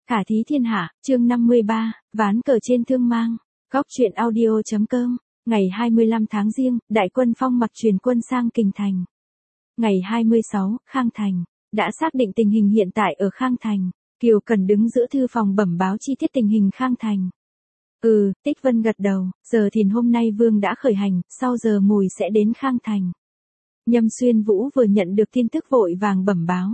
Khả thí thiên hạ, chương 53, ván cờ trên thương mang. Góc truyện audio.com. Ngày 25 tháng Giêng, đại quân Phong Mặc truyền quân sang Kình Thành. Ngày 26, Khang Thành. Đã xác định tình hình hiện tại ở Khang Thành. Kiều Cần đứng giữa thư phòng bẩm báo chi tiết tình hình Khang Thành. Tích Vân gật đầu, giờ thìn hôm nay Vương đã khởi hành, sau giờ mùi sẽ đến Khang Thành. Nhâm Xuyên Vũ vừa nhận được tin tức vội vàng bẩm báo.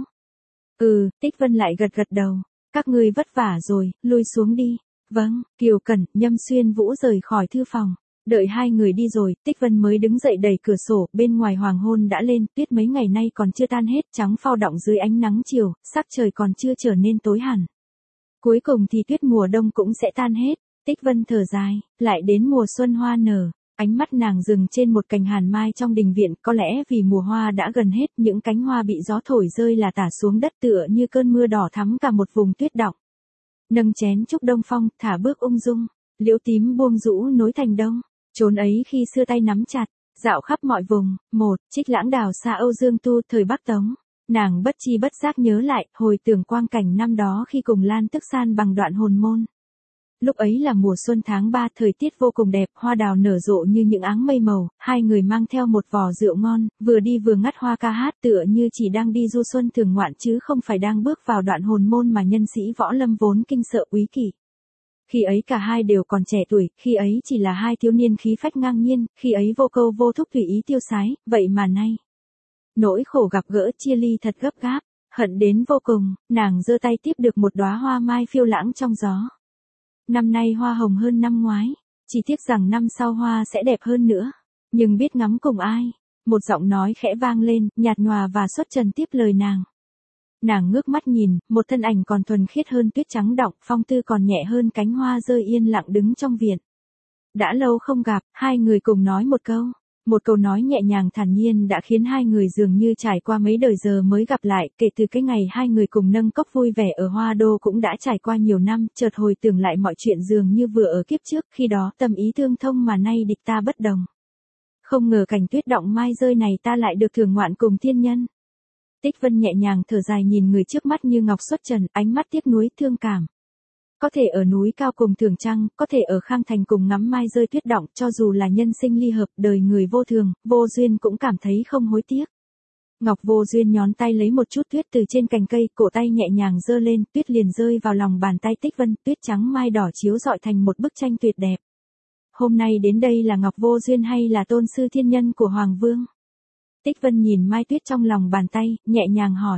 Tích Vân lại gật đầu. Các ngươi vất vả rồi, lui xuống đi. Vâng, Kiều Cẩn, Nhâm Xuyên Vũ rời khỏi thư phòng. Đợi hai người đi rồi, Tích Vân mới đứng dậy đẩy cửa sổ, bên ngoài hoàng hôn đã lên, tuyết mấy ngày nay còn chưa tan hết, trắng phao đọng dưới ánh nắng chiều, sắc trời còn chưa trở nên tối hẳn. Cuối cùng thì tuyết mùa đông cũng sẽ tan hết. Tích Vân thở dài, lại đến mùa xuân hoa nở. Ánh mắt nàng dừng trên một cành hàn mai trong đình viện, có lẽ vì mùa hoa đã gần hết, những cánh hoa bị gió thổi rơi là tả xuống đất tựa như cơn mưa đỏ thắm cả một vùng tuyết đọng. Nâng chén chúc đông phong, thả bước ung dung, liễu tím buông rũ nối thành đông, chốn ấy khi xưa tay nắm chặt, dạo khắp mọi vùng. Một, Trích Lãng đào xa Âu Dương Tu thời Bắc Tống. Nàng bất chi bất giác nhớ lại, hồi tưởng quang cảnh năm đó khi cùng Lan Tức San bằng đoạn hồn môn. Lúc ấy là mùa xuân tháng 3, thời tiết vô cùng đẹp, hoa đào nở rộ như những áng mây màu, hai người mang theo một vò rượu ngon, vừa đi vừa ngắt hoa ca hát tựa như chỉ đang đi du xuân thường ngoạn chứ không phải đang bước vào đoạn hồn môn mà nhân sĩ võ lâm vốn kinh sợ úy kỷ. Khi ấy cả hai đều còn trẻ tuổi, khi ấy chỉ là hai thiếu niên khí phách ngang nhiên, khi ấy vô câu vô thúc tùy ý tiêu sái, vậy mà nay. Nỗi khổ gặp gỡ chia ly thật gấp gáp, hận đến vô cùng, nàng giơ tay tiếp được một đóa hoa mai phiêu lãng trong gió. Năm nay hoa hồng hơn năm ngoái, chỉ tiếc rằng năm sau hoa sẽ đẹp hơn nữa. Nhưng biết ngắm cùng ai? Một giọng nói khẽ vang lên, nhạt nhòa và xuất trần tiếp lời nàng. Nàng ngước mắt nhìn, một thân ảnh còn thuần khiết hơn tuyết trắng đọng, phong tư còn nhẹ hơn cánh hoa rơi yên lặng đứng trong viện. Đã lâu không gặp, hai người cùng nói một câu. Một câu nói nhẹ nhàng thản nhiên đã khiến hai người dường như trải qua mấy đời giờ mới gặp lại, kể từ cái ngày hai người cùng nâng cốc vui vẻ ở Hoa Đô cũng đã trải qua nhiều năm, chợt hồi tưởng lại mọi chuyện dường như vừa ở kiếp trước, khi đó tâm ý tương thông mà nay địch ta bất đồng. Không ngờ cảnh tuyết đọng mai rơi này ta lại được thưởng ngoạn cùng thiên nhân. Tích Vân nhẹ nhàng thở dài nhìn người trước mắt như ngọc xuất trần, ánh mắt tiếc nuối thương cảm. Có thể ở núi cao cùng thưởng trăng, có thể ở Khang Thành cùng ngắm mai rơi tuyết đọng, cho dù là nhân sinh ly hợp, đời người vô thường, vô duyên cũng cảm thấy không hối tiếc. Ngọc Vô Duyên nhón tay lấy một chút tuyết từ trên cành cây, cổ tay nhẹ nhàng giơ lên, tuyết liền rơi vào lòng bàn tay Tích Vân, tuyết trắng mai đỏ chiếu rọi thành một bức tranh tuyệt đẹp. Hôm nay đến đây là Ngọc Vô Duyên hay là tôn sư thiên nhân của Hoàng Vương? Tích Vân nhìn mai tuyết trong lòng bàn tay, nhẹ nhàng hỏi.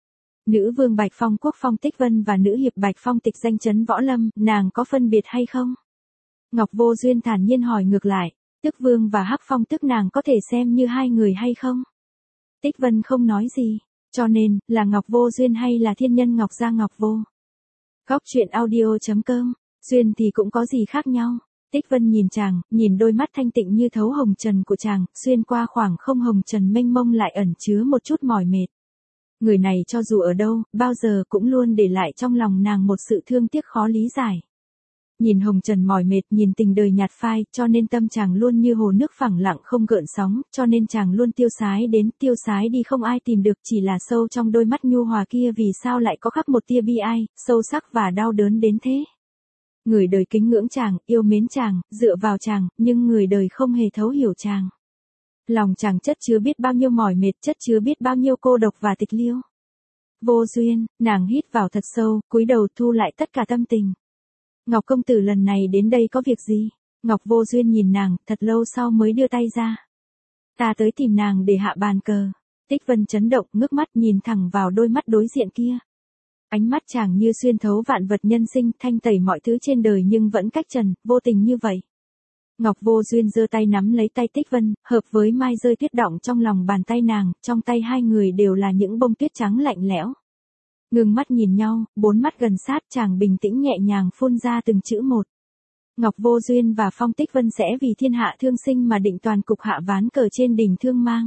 Nữ vương Bạch Phong Quốc Phong Tích Vân và nữ hiệp Bạch Phong Tịch danh chấn võ lâm, nàng có phân biệt hay không? Ngọc Vô Duyên thản nhiên hỏi ngược lại, Tức Vương và Hắc Phong Tức nàng có thể xem như hai người hay không? Tích Vân không nói gì, cho nên, là Ngọc Vô Duyên hay là thiên nhân Ngọc Gia Ngọc Vô? Góc truyện audio.com, Duyên thì cũng có gì khác nhau? Tích Vân nhìn chàng, nhìn đôi mắt thanh tịnh như thấu hồng trần của chàng, xuyên qua khoảng không hồng trần mênh mông lại ẩn chứa một chút mỏi mệt. Người này cho dù ở đâu, bao giờ cũng luôn để lại trong lòng nàng một sự thương tiếc khó lý giải. Nhìn hồng trần mỏi mệt, nhìn tình đời nhạt phai, cho nên tâm chàng luôn như hồ nước phẳng lặng không gợn sóng, cho nên chàng luôn tiêu sái đến, tiêu sái đi không ai tìm được, chỉ là sâu trong đôi mắt nhu hòa kia vì sao lại có khắc một tia bi ai, sâu sắc và đau đớn đến thế. Người đời kính ngưỡng chàng, yêu mến chàng, dựa vào chàng, nhưng người đời không hề thấu hiểu chàng. Lòng chàng chất chứa biết bao nhiêu mỏi mệt, chất chứa biết bao nhiêu cô độc và tịch liêu. Vô Duyên, nàng hít vào thật sâu, cúi đầu thu lại tất cả tâm tình. Ngọc công tử lần này đến đây có việc gì? Ngọc Vô Duyên nhìn nàng, thật lâu sau mới đưa tay ra. Ta tới tìm nàng để hạ bàn cờ. Tích Vân chấn động, ngước mắt nhìn thẳng vào đôi mắt đối diện kia. Ánh mắt chàng như xuyên thấu vạn vật nhân sinh, thanh tẩy mọi thứ trên đời nhưng vẫn cách trần, vô tình như vậy. Ngọc Vô Duyên giơ tay nắm lấy tay Tích Vân, hợp với mai rơi tuyết đọng trong lòng bàn tay nàng, trong tay hai người đều là những bông tuyết trắng lạnh lẽo. Ngừng mắt nhìn nhau, bốn mắt gần sát, chàng bình tĩnh nhẹ nhàng phun ra từng chữ một. Ngọc Vô Duyên và Phong Tích Vân sẽ vì thiên hạ thương sinh mà định toàn cục hạ ván cờ trên đỉnh Thương Mang.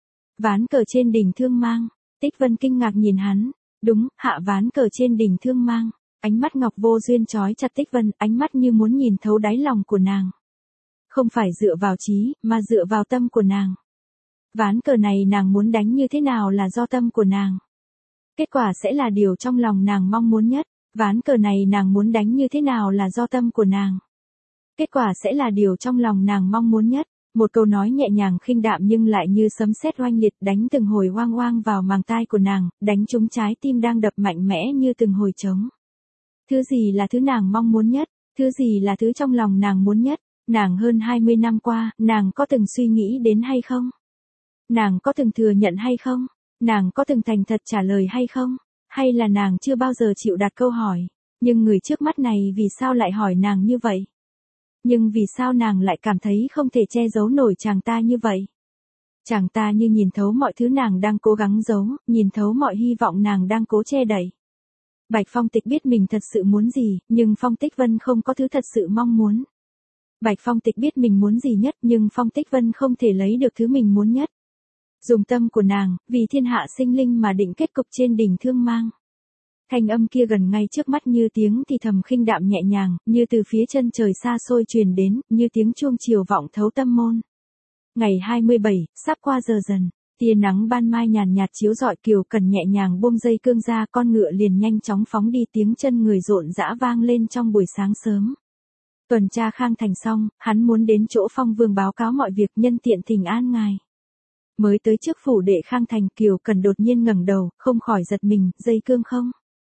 Ván cờ trên đỉnh Thương Mang, Tích Vân kinh ngạc nhìn hắn, đúng, hạ ván cờ trên đỉnh Thương Mang. Ánh mắt Ngọc Vô Duyên trói chặt Tích Vân, ánh mắt như muốn nhìn thấu đáy lòng của nàng. Không phải dựa vào trí, mà dựa vào tâm của nàng. Ván cờ này nàng muốn đánh như thế nào là do tâm của nàng. Kết quả sẽ là điều trong lòng nàng mong muốn nhất. Ván cờ này nàng muốn đánh như thế nào là do tâm của nàng. Kết quả sẽ là điều trong lòng nàng mong muốn nhất. Một câu nói nhẹ nhàng khinh đạm nhưng lại như sấm sét oanh liệt đánh từng hồi oang oang vào màng tai của nàng, đánh trúng trái tim đang đập mạnh mẽ như từng hồi trống. Thứ gì là thứ nàng mong muốn nhất? Thứ gì là thứ trong lòng nàng muốn nhất? Nàng hơn 20 năm qua, nàng có từng suy nghĩ đến hay không? Nàng có từng thừa nhận hay không? Nàng có từng thành thật trả lời hay không? Hay là nàng chưa bao giờ chịu đặt câu hỏi? Nhưng người trước mắt này vì sao lại hỏi nàng như vậy? Nhưng vì sao nàng lại cảm thấy không thể che giấu nổi chàng ta như vậy? Chàng ta như nhìn thấu mọi thứ nàng đang cố gắng giấu, nhìn thấu mọi hy vọng nàng đang cố che đậy. Bạch Phong Tịch biết mình thật sự muốn gì, nhưng Phong Tích Vân không có thứ thật sự mong muốn. Bạch Phong Tịch biết mình muốn gì nhất nhưng Phong Tích Vân không thể lấy được thứ mình muốn nhất. Dùng tâm của nàng, vì thiên hạ sinh linh mà định kết cục trên đỉnh Thương Mang. Thanh âm kia gần ngay trước mắt như tiếng thì thầm khinh đạm nhẹ nhàng, như từ phía chân trời xa xôi truyền đến, như tiếng chuông chiều vọng thấu tâm môn. Ngày 27, sắp qua giờ dần, tia nắng ban mai nhàn nhạt chiếu rọi. Kiều Cần nhẹ nhàng buông dây cương ra, con ngựa liền nhanh chóng phóng đi, tiếng chân người rộn rã vang lên trong buổi sáng sớm. Tuần tra Khang Thành xong, hắn muốn đến chỗ Phong Vương báo cáo mọi việc, nhân tiện thỉnh an ngài. Mới tới trước phủ đệ Khang Thành, Kiều Cần đột nhiên ngẩng đầu, không khỏi giật mình, dây cương không?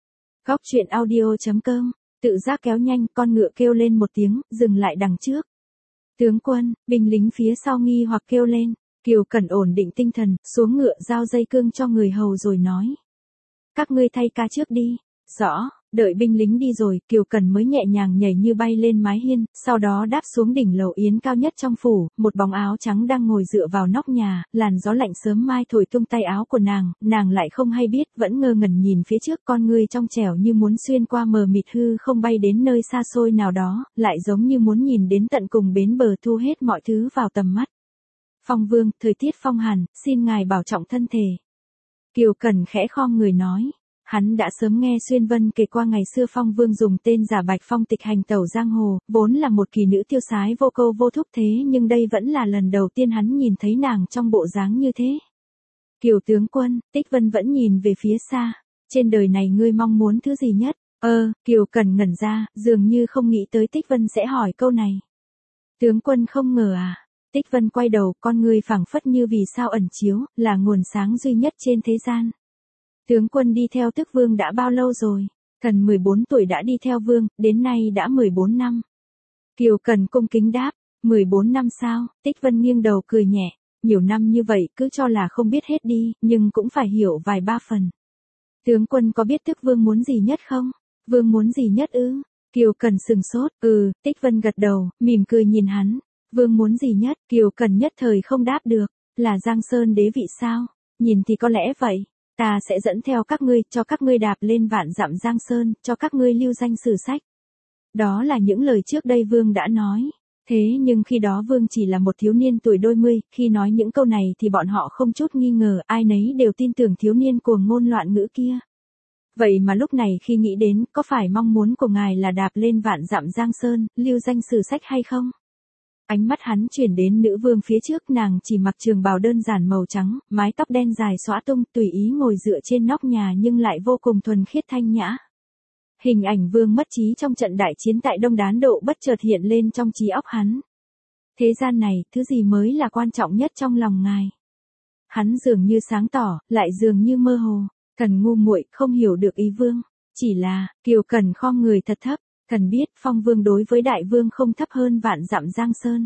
Góc truyện audio.com, tự giác kéo nhanh, con ngựa kêu lên một tiếng, dừng lại đằng trước. Tướng quân, binh lính phía sau nghi hoặc kêu lên. Kiều Cẩn ổn định tinh thần, xuống ngựa giao dây cương cho người hầu rồi nói. Các ngươi thay ca trước đi. Rõ, đợi binh lính đi rồi, Kiều Cẩn mới nhẹ nhàng nhảy như bay lên mái hiên, sau đó đáp xuống đỉnh lầu yến cao nhất trong phủ, một bóng áo trắng đang ngồi dựa vào nóc nhà, làn gió lạnh sớm mai thổi tung tay áo của nàng lại không hay biết, vẫn ngơ ngẩn nhìn phía trước, con ngươi trong trẻo như muốn xuyên qua mờ mịt hư không bay đến nơi xa xôi nào đó, lại giống như muốn nhìn đến tận cùng bến bờ, thu hết mọi thứ vào tầm mắt. Phong Vương, thời tiết phong hàn, xin ngài bảo trọng thân thể. Kiều Cẩn khẽ khom người nói. Hắn đã sớm nghe Xuyên Vân kể qua ngày xưa Phong Vương dùng tên giả Bạch Phong Tịch hành tẩu giang hồ, vốn là một kỳ nữ tiêu sái vô câu vô thúc, thế nhưng đây vẫn là lần đầu tiên hắn nhìn thấy nàng trong bộ dáng như thế. Kiều tướng quân, Tích Vân vẫn nhìn về phía xa. Trên đời này ngươi mong muốn thứ gì nhất? Kiều Cẩn ngẩn ra, dường như không nghĩ tới Tích Vân sẽ hỏi câu này. Tướng quân không ngờ à? Tích Vân quay đầu, con ngươi phảng phất như vì sao ẩn chiếu, là nguồn sáng duy nhất trên thế gian. Tướng quân đi theo Tức Vương đã bao lâu rồi? Thần 14 tuổi đã đi theo Vương, đến nay đã 14 năm. Kiều Cần cung kính đáp, 14 năm sao? Tích Vân nghiêng đầu cười nhẹ, nhiều năm như vậy cứ cho là không biết hết đi, nhưng cũng phải hiểu vài ba phần. Tướng quân có biết Tức Vương muốn gì nhất không? Vương muốn gì nhất ư? Kiều Cần sừng sốt, Tích Vân gật đầu, mỉm cười nhìn hắn. Vương muốn gì nhất? Kiều Cần nhất thời không đáp được, là Giang Sơn đế vị sao? Nhìn thì có lẽ vậy. Ta sẽ dẫn theo các ngươi, cho các ngươi đạp lên vạn dặm Giang Sơn, cho các ngươi lưu danh sử sách. Đó là những lời trước đây Vương đã nói. Thế nhưng khi đó Vương chỉ là một thiếu niên tuổi đôi mươi, khi nói những câu này thì bọn họ không chút nghi ngờ, ai nấy đều tin tưởng thiếu niên cuồng ngôn loạn ngữ kia. Vậy mà lúc này khi nghĩ đến, có phải mong muốn của ngài là đạp lên vạn dặm Giang Sơn, lưu danh sử sách hay không? Ánh mắt hắn chuyển đến nữ vương phía trước, nàng chỉ mặc trường bào đơn giản màu trắng, mái tóc đen dài xõa tung, tùy ý ngồi dựa trên nóc nhà nhưng lại vô cùng thuần khiết thanh nhã. Hình ảnh Vương mất trí trong trận đại chiến tại Đông Đán Độ bất chợt hiện lên trong trí óc hắn. Thế gian này, thứ gì mới là quan trọng nhất trong lòng ngài? Hắn dường như sáng tỏ, lại dường như mơ hồ. Thần ngu muội không hiểu được ý Vương. Chỉ là, Kiều Cần khom người thật thấp. Thần biết Phong Vương đối với Đại Vương không thấp hơn vạn dặm Giang Sơn.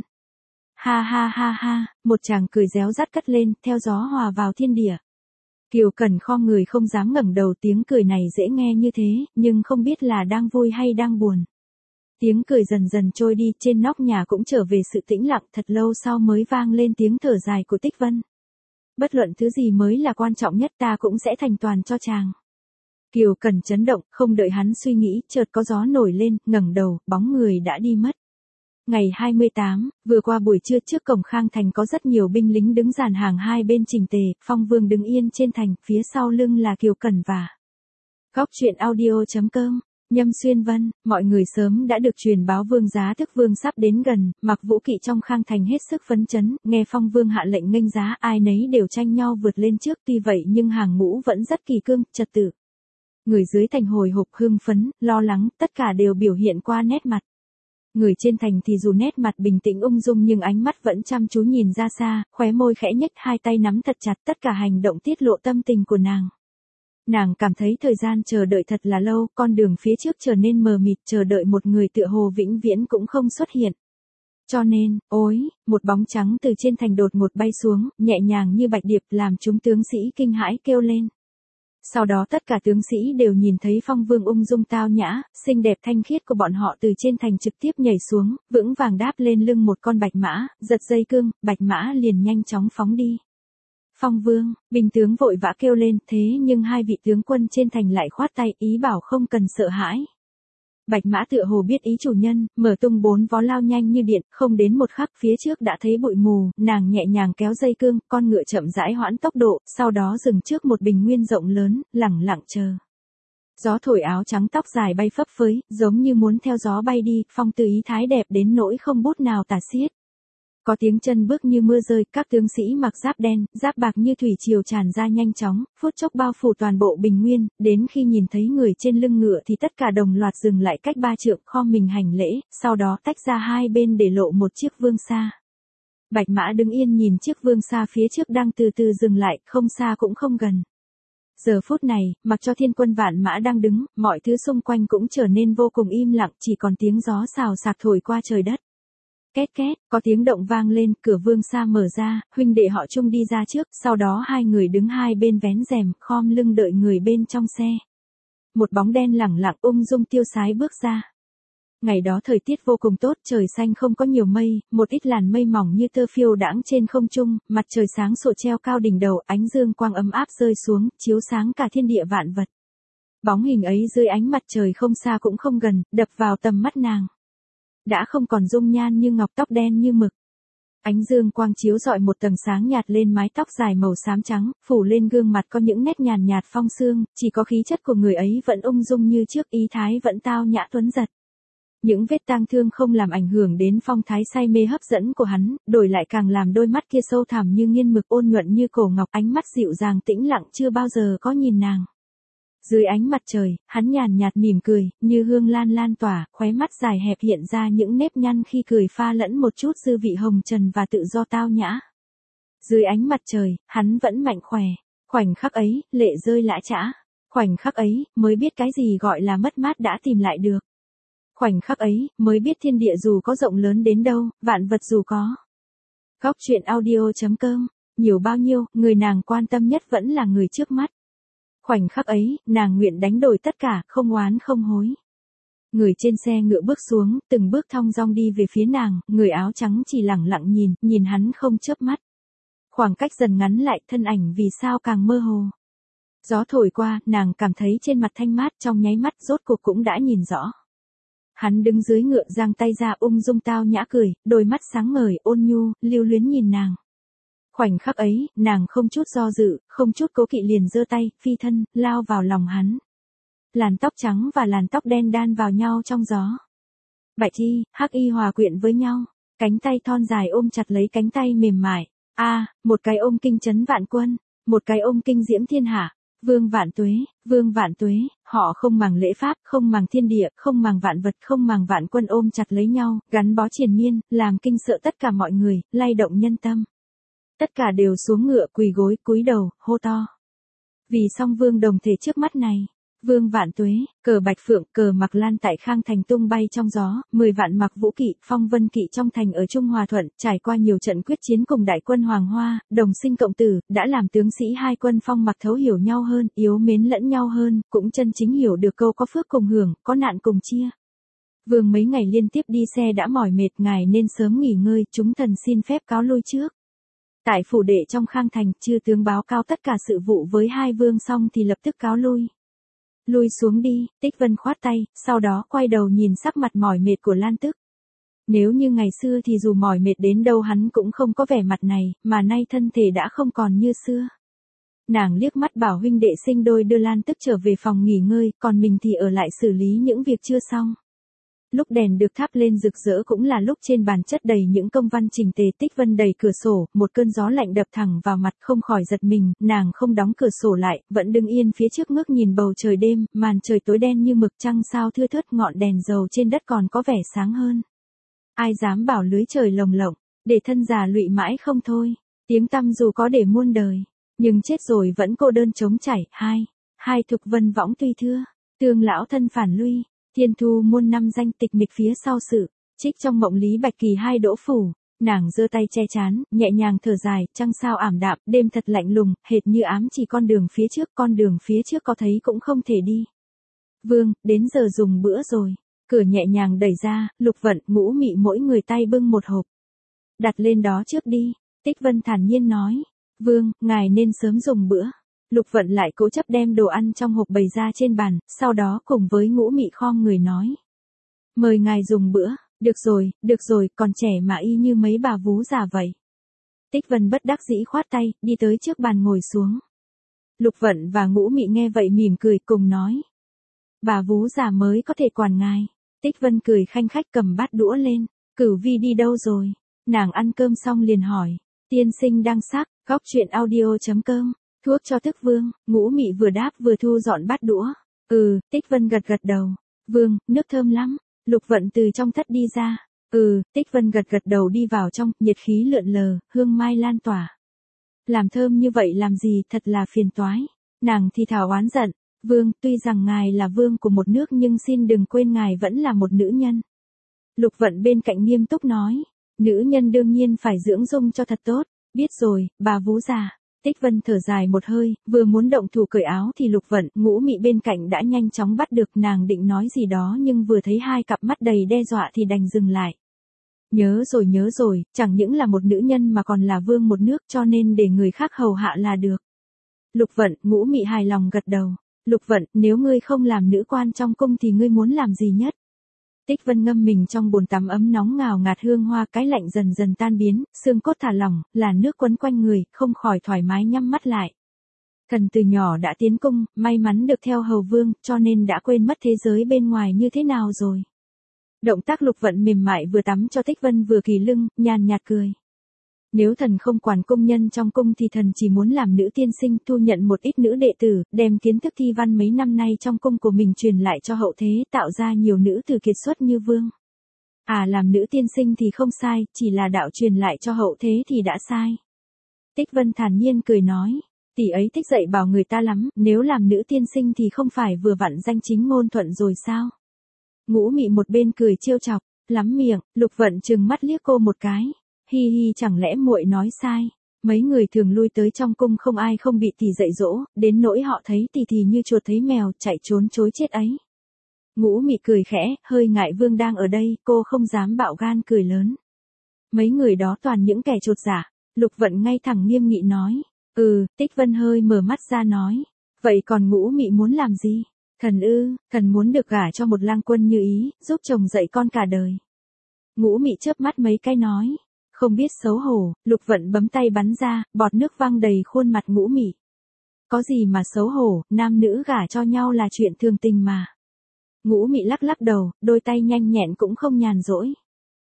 Ha ha ha ha, một chàng cười réo rắt cất lên, theo gió hòa vào thiên địa. Kiều Cần khom người không dám ngẩng đầu, tiếng cười này dễ nghe như thế, nhưng không biết là đang vui hay đang buồn. Tiếng cười dần dần trôi đi, trên nóc nhà cũng trở về sự tĩnh lặng, thật lâu sau mới vang lên tiếng thở dài của Tích Vân. Bất luận thứ gì mới là quan trọng nhất, ta cũng sẽ thành toàn cho chàng. Kiều Cần chấn động, không đợi hắn suy nghĩ, chợt có gió nổi lên, ngẩng đầu, bóng người đã đi mất. Ngày 28, vừa qua buổi trưa, trước cổng Khang Thành có rất nhiều binh lính đứng dàn hàng hai bên chỉnh tề, Phong Vương đứng yên trên thành, phía sau lưng là Kiều Cần và Góc truyện audio.com. Nhâm Xuyên Vân, mọi người sớm đã được truyền báo Vương Giá Thức Vương sắp đến gần, mặc vũ kỵ trong Khang Thành hết sức phấn chấn, nghe Phong Vương hạ lệnh nghênh giá, ai nấy đều tranh nhau vượt lên trước, tuy vậy nhưng hàng ngũ vẫn rất kỳ cương, trật tự. Người dưới thành hồi hộp hưng phấn, lo lắng, tất cả đều biểu hiện qua nét mặt. Người trên thành thì dù nét mặt bình tĩnh ung dung nhưng ánh mắt vẫn chăm chú nhìn ra xa, khóe môi khẽ nhếch, hai tay nắm thật chặt, tất cả hành động tiết lộ tâm tình của nàng. Nàng cảm thấy thời gian chờ đợi thật là lâu, con đường phía trước trở nên mờ mịt, chờ đợi một người tựa hồ vĩnh viễn cũng không xuất hiện. Cho nên, ối, một bóng trắng từ trên thành đột ngột bay xuống, nhẹ nhàng như bạch điệp, làm chúng tướng sĩ kinh hãi kêu lên. Sau đó tất cả tướng sĩ đều nhìn thấy Phong Vương ung dung tao nhã, xinh đẹp thanh khiết của bọn họ từ trên thành trực tiếp nhảy xuống, vững vàng đáp lên lưng một con bạch mã, giật dây cương, bạch mã liền nhanh chóng phóng đi. Phong Vương, binh tướng vội vã kêu lên, thế nhưng hai vị tướng quân trên thành lại khoát tay, ý bảo không cần sợ hãi. Bạch mã tựa hồ biết ý chủ nhân, mở tung bốn vó lao nhanh như điện, không đến một khắc phía trước đã thấy bụi mù, nàng nhẹ nhàng kéo dây cương, con ngựa chậm rãi hoãn tốc độ, sau đó dừng trước một bình nguyên rộng lớn, lẳng lặng chờ. Gió thổi áo trắng tóc dài bay phấp phới, giống như muốn theo gió bay đi, phong tư ý thái đẹp đến nỗi không bút nào tả xiết. Có tiếng chân bước như mưa rơi, các tướng sĩ mặc giáp đen, giáp bạc như thủy triều tràn ra nhanh chóng, phút chốc bao phủ toàn bộ bình nguyên, đến khi nhìn thấy người trên lưng ngựa thì tất cả đồng loạt dừng lại cách 3 trượng, khom mình hành lễ, sau đó tách ra hai bên để lộ một chiếc vương xa. Bạch mã đứng yên nhìn chiếc vương xa phía trước đang từ từ dừng lại, không xa cũng không gần. Giờ phút này, mặc cho thiên quân vạn mã đang đứng, mọi thứ xung quanh cũng trở nên vô cùng im lặng, chỉ còn tiếng gió xào xạc thổi qua trời đất. Két két, có tiếng động vang lên, cửa vương xa mở ra, huynh đệ họ Trung đi ra trước, sau đó hai người đứng hai bên vén rèm, khom lưng đợi người bên trong xe. Một bóng đen lẳng lặng ung dung tiêu sái bước ra. Ngày đó thời tiết vô cùng tốt, trời xanh không có nhiều mây, một ít làn mây mỏng như tơ phiêu đãng trên không trung, mặt trời sáng sủa treo cao đỉnh đầu, ánh dương quang ấm áp rơi xuống, chiếu sáng cả thiên địa vạn vật. Bóng hình ấy dưới ánh mặt trời không xa cũng không gần, đập vào tầm mắt nàng. Đã không còn dung nhan như ngọc, tóc đen như mực. Ánh dương quang chiếu rọi một tầng sáng nhạt lên mái tóc dài màu xám trắng, phủ lên gương mặt có những nét nhàn nhạt phong sương, chỉ có khí chất của người ấy vẫn ung dung như trước, ý thái vẫn tao nhã tuấn giật. Những vết tang thương không làm ảnh hưởng đến phong thái say mê hấp dẫn của hắn, đổi lại càng làm đôi mắt kia sâu thẳm như nghiên mực, ôn nhuận như cổ ngọc, ánh mắt dịu dàng tĩnh lặng chưa bao giờ có nhìn nàng. Dưới ánh mặt trời, hắn nhàn nhạt mỉm cười, như hương lan lan tỏa, khóe mắt dài hẹp hiện ra những nếp nhăn khi cười pha lẫn một chút dư vị hồng trần và tự do tao nhã. Dưới ánh mặt trời, hắn vẫn mạnh khỏe. Khoảnh khắc ấy, lệ rơi lã chã. Khoảnh khắc ấy, mới biết cái gì gọi là mất mát đã tìm lại được. Khoảnh khắc ấy, mới biết thiên địa dù có rộng lớn đến đâu, vạn vật dù có. Góc truyện audio.com, nhiều bao nhiêu, người nàng quan tâm nhất vẫn là người trước mắt. Khoảnh khắc ấy, nàng nguyện đánh đổi tất cả, không oán không hối. Người trên xe ngựa bước xuống, từng bước thong dong đi về phía nàng, người áo trắng chỉ lẳng lặng nhìn hắn không chớp mắt. Khoảng cách dần ngắn lại, thân ảnh vì sao càng mơ hồ. Gió thổi qua, nàng cảm thấy trên mặt thanh mát, trong nháy mắt rốt cuộc cũng đã nhìn rõ. Hắn đứng dưới ngựa giang tay ra ung dung tao nhã cười, đôi mắt sáng ngời, ôn nhu, lưu luyến nhìn nàng. Khoảnh khắc ấy, nàng không chút do dự, không chút cố kỵ liền giơ tay, phi thân, lao vào lòng hắn. Làn tóc trắng và làn tóc đen đan vào nhau trong gió. Bạch y, hắc y hòa quyện với nhau, cánh tay thon dài ôm chặt lấy cánh tay mềm mại. Một cái ôm kinh chấn vạn quân, một cái ôm kinh diễm thiên hạ. Vương vạn tuế, họ không màng lễ pháp, không màng thiên địa, không màng vạn vật, không màng vạn quân ôm chặt lấy nhau, gắn bó triền miên, làm kinh sợ tất cả mọi người, lay động nhân tâm. Tất cả đều xuống ngựa quỳ gối, cúi đầu, hô to. Vì song vương đồng thể trước mắt này. Vương vạn tuế, cờ bạch phượng, cờ mặc lan tại Khang Thành tung bay trong gió, 10 vạn mặc vũ kỵ, phong vân kỵ trong thành ở Trung Hòa Thuận, trải qua nhiều trận quyết chiến cùng đại quân Hoàng Hoa, đồng sinh cộng tử, đã làm tướng sĩ hai quân phong mặc thấu hiểu nhau hơn, yếu mến lẫn nhau hơn, cũng chân chính hiểu được câu có phước cùng hưởng, có nạn cùng chia. Vương mấy ngày liên tiếp đi xe đã mỏi mệt, ngài nên sớm nghỉ ngơi, chúng thần xin phép cáo lui trước. Tại phủ đệ trong Khang Thành, chư tướng báo cáo tất cả sự vụ với hai vương xong thì lập tức cáo lui. Lui xuống đi, Tích Vân khoát tay, sau đó quay đầu nhìn sắc mặt mỏi mệt của Lan Tức. Nếu như ngày xưa thì dù mỏi mệt đến đâu hắn cũng không có vẻ mặt này, mà nay thân thể đã không còn như xưa. Nàng liếc mắt bảo huynh đệ sinh đôi đưa Lan Tức trở về phòng nghỉ ngơi, còn mình thì ở lại xử lý những việc chưa xong. lúc đèn được thắp lên rực rỡ cũng là lúc trên bàn chất đầy những công văn chỉnh tề. Tích Vân đẩy cửa sổ, một cơn gió lạnh đập thẳng vào mặt, không khỏi giật mình, nàng không đóng cửa sổ lại, vẫn đứng yên phía trước ngước nhìn bầu trời đêm, màn trời tối đen như mực, trăng sao thưa thớt, ngọn đèn dầu trên đất còn có vẻ sáng hơn. Ai dám bảo lưới trời lồng lộng, để thân già lụy mãi không thôi, tiếng tăm dù có để muôn đời, nhưng chết rồi vẫn cô đơn trống trải. Hai Thục Vân võng tuy thưa, tương lão thân phản lui, thiên thu muôn năm danh tịch mịch phía sau sự, trích trong mộng lý bạch kỳ hai đỗ phủ, nàng giơ tay che chán, nhẹ nhàng thở dài, trăng sao ảm đạm, đêm thật lạnh lùng, hệt như ám chỉ con đường phía trước có thấy cũng không thể đi. Vương, đến giờ dùng bữa rồi, cửa nhẹ nhàng đẩy ra, Lục Vận, Ngũ Mị mỗi người tay bưng một hộp. Đặt lên đó trước đi, Tích Vân thản nhiên nói, Vương, ngài nên sớm dùng bữa. Lục Vận lại cố chấp đem đồ ăn trong hộp bày ra trên bàn, sau đó cùng với Ngũ Mị khom người nói. Mời ngài dùng bữa, được rồi, còn trẻ mà y như mấy bà vú già vậy. Tích Vân bất đắc dĩ khoát tay, đi tới trước bàn ngồi xuống. Lục Vận và Ngũ Mị nghe vậy mỉm cười cùng nói. Bà vú già mới có thể quản ngài. Tích Vân cười khanh khách cầm bát đũa lên, Cửu Vi đi đâu rồi? Nàng ăn cơm xong liền hỏi. Tiên sinh đang sắc, góc chuyện audio.com. Thuốc cho thức Vương. Ngũ Mị vừa đáp vừa thu dọn bát đũa. Tích Vân gật đầu. Vương, nước thơm lắm. Lục Vận từ trong thất đi ra. Tích Vân gật đầu đi vào trong, nhiệt khí lượn lờ, hương mai lan tỏa. Làm thơm như vậy làm gì, thật là phiền toái. Nàng thì thào oán giận. Vương, tuy rằng ngài là vương của một nước nhưng xin đừng quên ngài vẫn là một nữ nhân. Lục Vận bên cạnh nghiêm túc nói. Nữ nhân đương nhiên phải dưỡng dung cho thật tốt. Biết rồi, bà vú già. Tích Vân thở dài một hơi, vừa muốn động thủ cởi áo thì Lục Vận, Ngũ Mị bên cạnh đã nhanh chóng bắt được. Nàng định nói gì đó nhưng vừa thấy hai cặp mắt đầy đe dọa thì đành dừng lại. Nhớ rồi, chẳng những là một nữ nhân mà còn là vương một nước, cho nên để người khác hầu hạ là được. Lục Vận, Ngũ Mị hài lòng gật đầu. Lục Vận, nếu ngươi không làm nữ quan trong cung thì ngươi muốn làm gì nhất? Tích Vân ngâm mình trong bồn tắm ấm nóng ngào ngạt hương hoa, cái lạnh dần dần tan biến, xương cốt thả lỏng, là nước quấn quanh người, không khỏi thoải mái nhắm mắt lại. Thần từ nhỏ đã tiến cung, may mắn được theo hầu vương, cho nên đã quên mất thế giới bên ngoài như thế nào rồi. Động tác Lục Vận mềm mại vừa tắm cho Tích Vân vừa kỳ lưng, nhàn nhạt cười. Nếu thần không quản công nhân trong cung thì thần chỉ muốn làm nữ tiên sinh, thu nhận một ít nữ đệ tử, đem kiến thức thi văn mấy năm nay trong cung của mình truyền lại cho hậu thế, tạo ra nhiều nữ tử kiệt xuất như vương. Làm nữ tiên sinh thì không sai, chỉ là đạo truyền lại cho hậu thế thì đã sai. Tích Vân thản nhiên cười nói, tỷ ấy thích dạy bảo người ta lắm, nếu làm nữ tiên sinh thì không phải vừa vặn danh chính ngôn thuận rồi sao? Ngũ Mị một bên cười trêu chọc, lắm miệng. Lục Vận trừng mắt liếc cô một cái. Hi, chẳng lẽ muội nói sai? Mấy người thường lui tới trong cung không ai không bị tỷ dạy dỗ, đến nỗi họ thấy tỷ thì như chuột thấy mèo, chạy trốn chối chết ấy. Ngũ Mị cười khẽ, hơi ngại vương đang ở đây, cô không dám bạo gan cười lớn. Mấy người đó toàn những kẻ chột dạ. Lục Vận ngay thẳng nghiêm nghị nói. Tích Vân hơi mở mắt ra nói. Vậy còn Ngũ Mị muốn làm gì? Thần muốn được gả cho một lang quân như ý, giúp chồng dạy con cả đời. Ngũ Mị chớp mắt mấy cái nói. Không biết xấu hổ. Lục Vận bấm tay bắn ra, bọt nước văng đầy khuôn mặt Ngũ Mị. Có gì mà xấu hổ, nam nữ gả cho nhau là chuyện thường tình mà. Ngũ Mị lắc đầu, đôi tay nhanh nhẹn cũng không nhàn rỗi.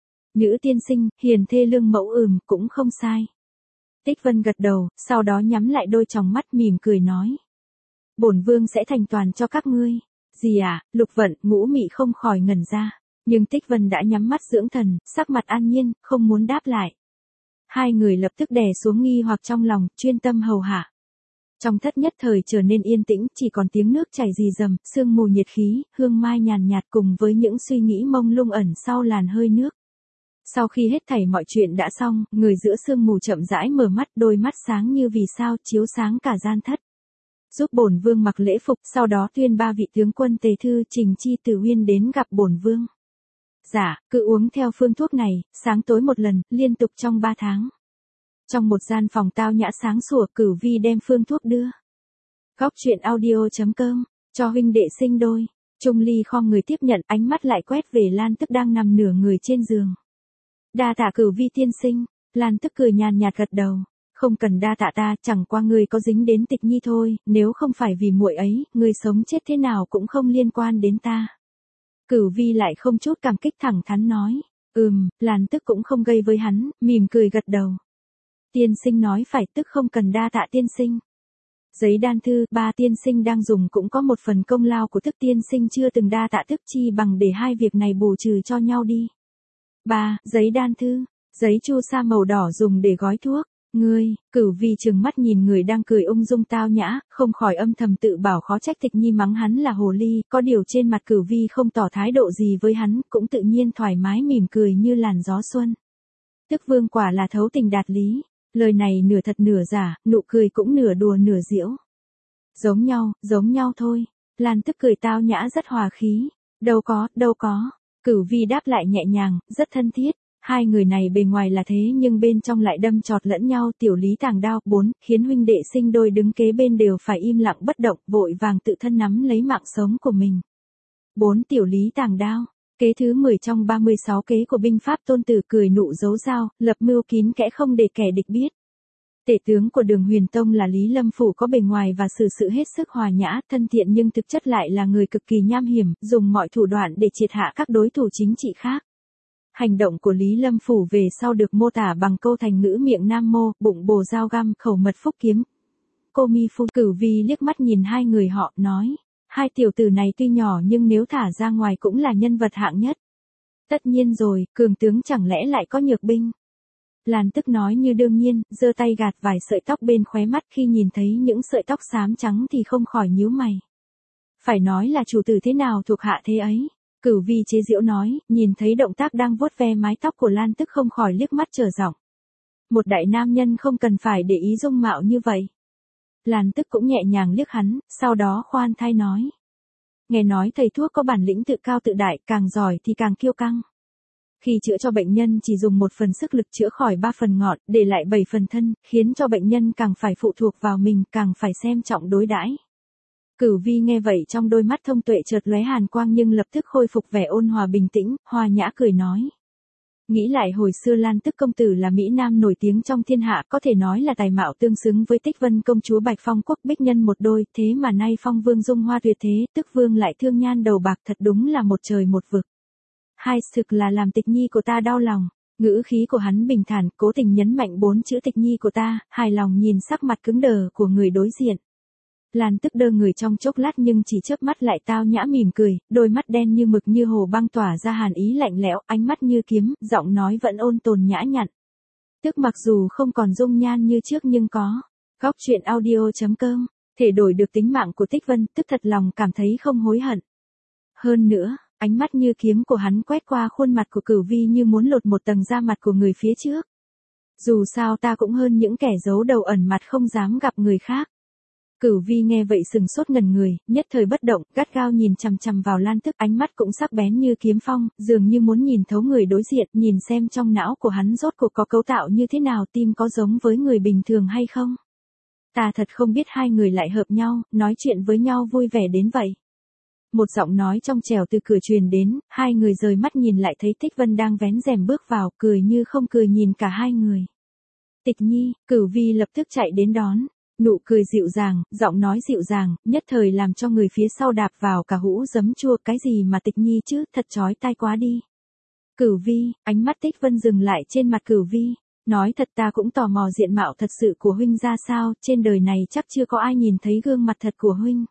Nữ tiên sinh, hiền thê lương mẫu, cũng không sai. Tích Vân gật đầu, sau đó nhắm lại đôi tròng mắt mỉm cười nói. Bổn vương sẽ thành toàn cho các ngươi. Gì Lục Vận, Ngũ Mị không khỏi ngẩn ra. Nhưng Tích Vân đã nhắm mắt dưỡng thần, sắc mặt an nhiên, không muốn đáp lại. Hai người lập tức đè xuống nghi hoặc trong lòng, chuyên tâm hầu hạ. Trong thất nhất thời trở nên yên tĩnh, chỉ còn tiếng nước chảy rì rầm, sương mù nhiệt khí, hương mai nhàn nhạt cùng với những suy nghĩ mông lung ẩn sau làn hơi nước. Sau khi hết thảy mọi chuyện đã xong, người giữa sương mù chậm rãi mở mắt, đôi mắt sáng như vì sao chiếu sáng cả gian thất. Giúp bổn vương mặc lễ phục, sau đó tuyên 3 vị tướng quân tề thư Trình Chi Từ Uyên đến gặp bổn vương. Dạ, cứ uống theo phương thuốc này, sáng tối một lần, liên tục trong 3 tháng. Trong một gian phòng tao nhã sáng sủa, Cửu Vi đem phương thuốc đưa. Góc chuyện audio.com, cho huynh đệ sinh đôi. Trung Ly khom người tiếp nhận, ánh mắt lại quét về Lan Tức đang nằm nửa người trên giường. Đa tạ Cửu Vi tiên sinh. Lan Tức cười nhàn nhạt gật đầu. Không cần đa tạ ta, chẳng qua ngươi có dính đến Tịch Nhi thôi, nếu không phải vì muội ấy, ngươi sống chết thế nào cũng không liên quan đến ta. Cửu Vi lại không chút cảm kích thẳng thắn nói. Lan Tức cũng không gây với hắn, mỉm cười gật đầu. Tiên sinh nói phải, tức không cần đa tạ tiên sinh. Giấy đan thư, ba tiên sinh đang dùng cũng có một phần công lao của Tức tiên sinh chưa từng đa tạ Tức, chi bằng để hai việc này bù trừ cho nhau đi. 3. Giấy đan thư, giấy chu sa màu đỏ dùng để gói thuốc. Ngươi, Cửu Vi trừng mắt nhìn người đang cười ung dung tao nhã, không khỏi âm thầm tự bảo khó trách Tịch Nhi mắng hắn là hồ ly, có điều trên mặt Cửu Vi không tỏ thái độ gì với hắn, cũng tự nhiên thoải mái mỉm cười như làn gió xuân. Tức vương quả là thấu tình đạt lý, lời này nửa thật nửa giả, nụ cười cũng nửa đùa nửa giễu. Giống nhau thôi. Lan Tức cười tao nhã rất hòa khí. Đâu có. Cửu Vi đáp lại nhẹ nhàng, rất thân thiết. Hai người này bề ngoài là thế nhưng bên trong lại đâm chọt lẫn nhau. Tiểu Lý tàng đao. 4. Khiến huynh đệ sinh đôi đứng kế bên đều phải im lặng bất động, vội vàng tự thân nắm lấy mạng sống của mình. 4. Tiểu Lý tàng đao. Kế thứ 10 trong 36 kế của binh pháp Tôn Tử, cười nụ giấu dao, lập mưu kín kẽ không để kẻ địch biết. Tể tướng của Đường Huyền Tông là Lý Lâm Phủ, có bề ngoài và xử sự hết sức hòa nhã, thân thiện nhưng thực chất lại là người cực kỳ nham hiểm, dùng mọi thủ đoạn để triệt hạ các đối thủ chính trị khác. Hành động của Lý Lâm Phủ về sau được mô tả bằng câu thành ngữ miệng nam mô, bụng bồ dao găm, khẩu mật phúc kiếm. Cô mi phu. Cửu Vi liếc mắt nhìn hai người họ, nói. Hai tiểu tử này tuy nhỏ nhưng nếu thả ra ngoài cũng là nhân vật hạng nhất. Tất nhiên rồi, cường tướng chẳng lẽ lại có nhược binh. Lan Tức nói như đương nhiên, giơ tay gạt vài sợi tóc bên khóe mắt, khi nhìn thấy những sợi tóc xám trắng thì không khỏi nhíu mày. Phải nói là chủ tử thế nào thuộc hạ thế ấy. Cửu Vi chế giễu nói, nhìn thấy động tác đang vuốt ve mái tóc của Lan Tức không khỏi liếc mắt trở giọng. Một đại nam nhân không cần phải để ý dung mạo như vậy. Lan Tức cũng nhẹ nhàng liếc hắn, sau đó khoan thai nói. Nghe nói thầy thuốc có bản lĩnh tự cao tự đại, càng giỏi thì càng kiêu căng. Khi chữa cho bệnh nhân chỉ dùng 1 phần sức lực chữa khỏi 3 phần ngọn, để lại 7 phần thân, khiến cho bệnh nhân càng phải phụ thuộc vào mình, càng phải xem trọng đối đãi. Cửu Vi nghe vậy trong đôi mắt thông tuệ chợt lóe hàn quang nhưng lập tức khôi phục vẻ ôn hòa bình tĩnh, hòa nhã cười nói. Nghĩ lại hồi xưa Lan Tức công tử là mỹ nam nổi tiếng trong thiên hạ, có thể nói là tài mạo tương xứng với Tích Vân công chúa Bạch Phong quốc bích nhân một đôi, thế mà nay Phong vương dung hoa tuyệt thế, Tức vương lại thương nhan đầu bạc, thật đúng là một trời một vực. Hai, thực là làm Tịch Nhi của ta đau lòng. Ngữ khí của hắn bình thản, cố tình nhấn mạnh 4 chữ Tịch Nhi của ta, hài lòng nhìn sắc mặt cứng đờ của người đối diện. Lan Tức đơ người trong chốc lát nhưng chỉ chớp mắt lại tao nhã mỉm cười, đôi mắt đen như mực như hồ băng tỏa ra hàn ý lạnh lẽo, ánh mắt như kiếm, giọng nói vẫn ôn tồn nhã nhặn. Tức mặc dù không còn dung nhan như trước nhưng có. Góc truyện audio.com, thể đổi được tính mạng của Tích Vân, Tức thật lòng cảm thấy không hối hận. Hơn nữa, ánh mắt như kiếm của hắn quét qua khuôn mặt của Cửu Vi như muốn lột một tầng da mặt của người phía trước. Dù sao ta cũng hơn những kẻ giấu đầu ẩn mặt không dám gặp người khác. Cửu Vi nghe vậy sừng sốt ngẩn người, nhất thời bất động, gắt gao nhìn chằm chằm vào Lan Tức, ánh mắt cũng sắc bén như kiếm phong, dường như muốn nhìn thấu người đối diện, nhìn xem trong não của hắn rốt cuộc có cấu tạo như thế nào, tim có giống với người bình thường hay không. Ta thật không biết hai người lại hợp nhau, nói chuyện với nhau vui vẻ đến vậy. Một giọng nói trong trẻo từ cửa truyền đến, hai người rời mắt nhìn lại thấy Tích Vân đang vén rèm bước vào, cười như không cười nhìn cả hai người. Tịch Nhi. Cửu Vi lập tức chạy đến đón. Nụ cười dịu dàng, giọng nói dịu dàng, nhất thời làm cho người phía sau đạp vào cả hũ giấm chua. Cái gì mà Tịch Nhi chứ, thật chói tai quá đi. Cửu Vi. Ánh mắt Tích Vân dừng lại trên mặt Cửu Vi. Nói thật ta cũng tò mò diện mạo thật sự của huynh ra sao, trên đời này chắc chưa có ai nhìn thấy gương mặt thật của huynh.